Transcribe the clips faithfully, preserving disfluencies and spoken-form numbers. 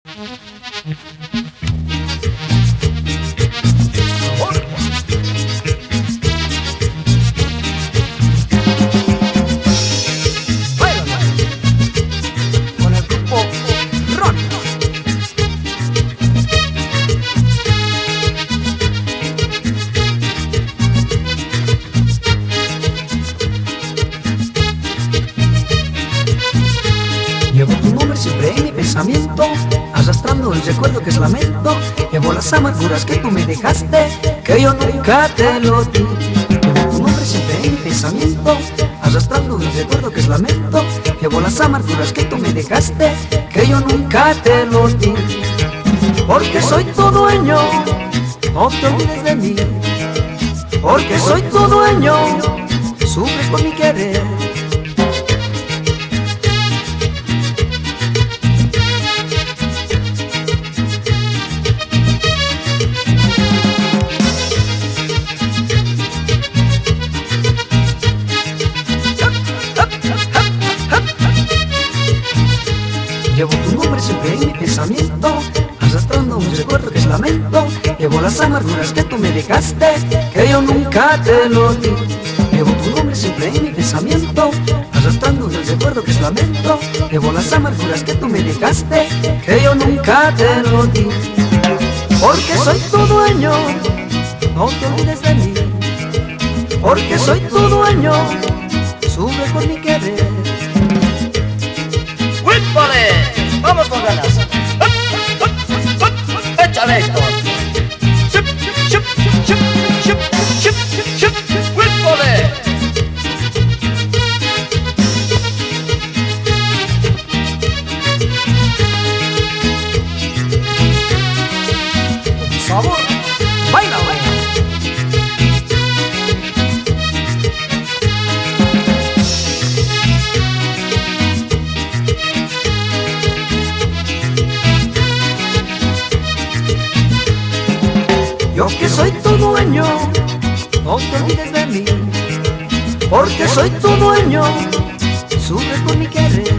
Con el grupo Ron. Llevo tu nombre siempre en mi pensamiento, arrastrando el recuerdo que es lamento. Llevo las amarguras que tú me dejaste, que yo nunca te lo di. Llevo tu nombre siempre en mi pensamiento, arrastrando el recuerdo que es lamento. Llevo las amarguras que tú me dejaste, que yo nunca te lo di. Porque soy tu dueño, no te olvides de mí. Porque soy tu dueño, sufres por mi querer. Llevo tu nombre siempre en mi pensamiento, arrastrando un recuerdo que es lamento. Llevo las amarguras que tú me dejaste, que yo nunca te lo di. Llevo tu nombre siempre en mi pensamiento, arrastrando un recuerdo que es lamento. Llevo las amarguras que tú me dejaste, que yo nunca te lo di. Porque soy tu dueño, no te olvides de mí. Porque soy tu dueño, sube por mi querer. ¡Whippole! ¡Vamos con ganas! ¡Échale esto! ¡Chup, chup, chup, chup, chup, chup! ¡Whippole! Con sabor, baila, baila. Yo que soy tu dueño, no te olvides de mí. Porque soy tu dueño, sufres por mi querer.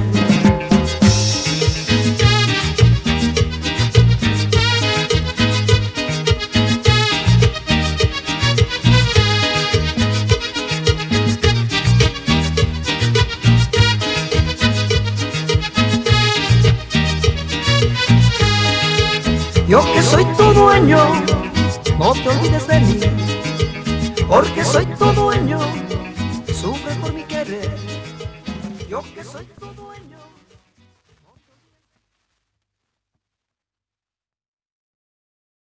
Yo que soy tu dueño, no te olvides de mí, porque soy tu dueño.